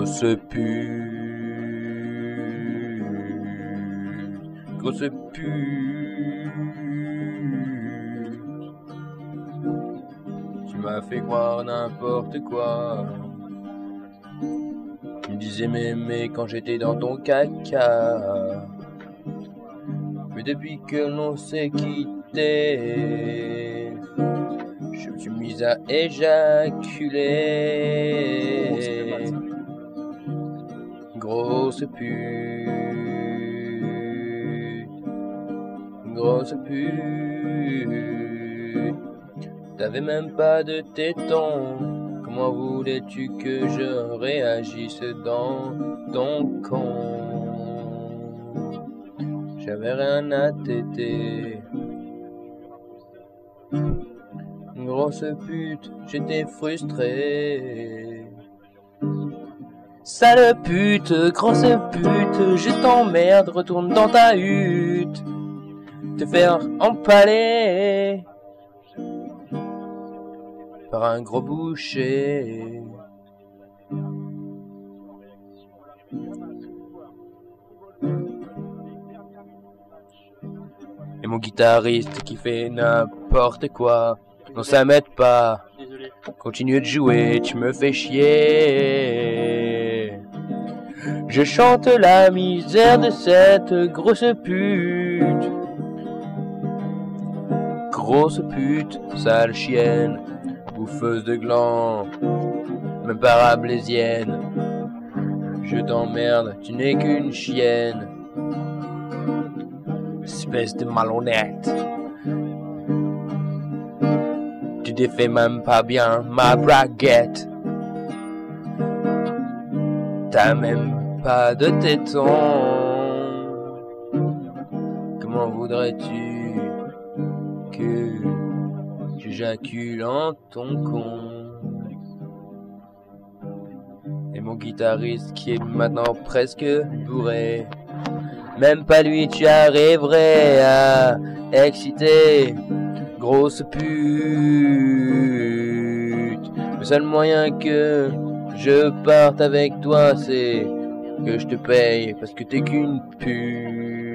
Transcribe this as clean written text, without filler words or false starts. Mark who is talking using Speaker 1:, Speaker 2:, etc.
Speaker 1: Grosse pute, grosse pute. Tu m'as fait croire n'importe quoi. Tu me disais m'aimer quand j'étais dans ton caca. Mais depuis que l'on s'est quitté, je me suis mise à éjaculer. Grosse pute, grosse pute. T'avais même pas de téton. Comment voulais-tu que je réagisse dans ton con? J'avais rien à téter. Grosse pute, j'étais frustré. Sale pute, grosse pute, je t'emmerde, retourne dans ta hutte. Te faire empaler par un gros boucher. Et mon guitariste qui fait n'importe quoi. Non, ça m'aide pas.
Speaker 2: Désolé.
Speaker 1: Continue de jouer, tu me fais chier. Je chante la misère de cette grosse pute. Grosse pute, sale chienne, bouffeuse de glands, même parablésienne. Je t'emmerde, tu n'es qu'une chienne. Espèce de malhonnête. Tu défais même pas bien ma braguette. T'as même pas de téton. Comment voudrais-tu que j'éjacule en ton con? Et mon guitariste qui est maintenant presque bourré, même pas lui tu arriverais à exciter. Grosse pute. Le seul moyen que je parte avec toi, c'est que je te paye parce que t'es qu'une pute.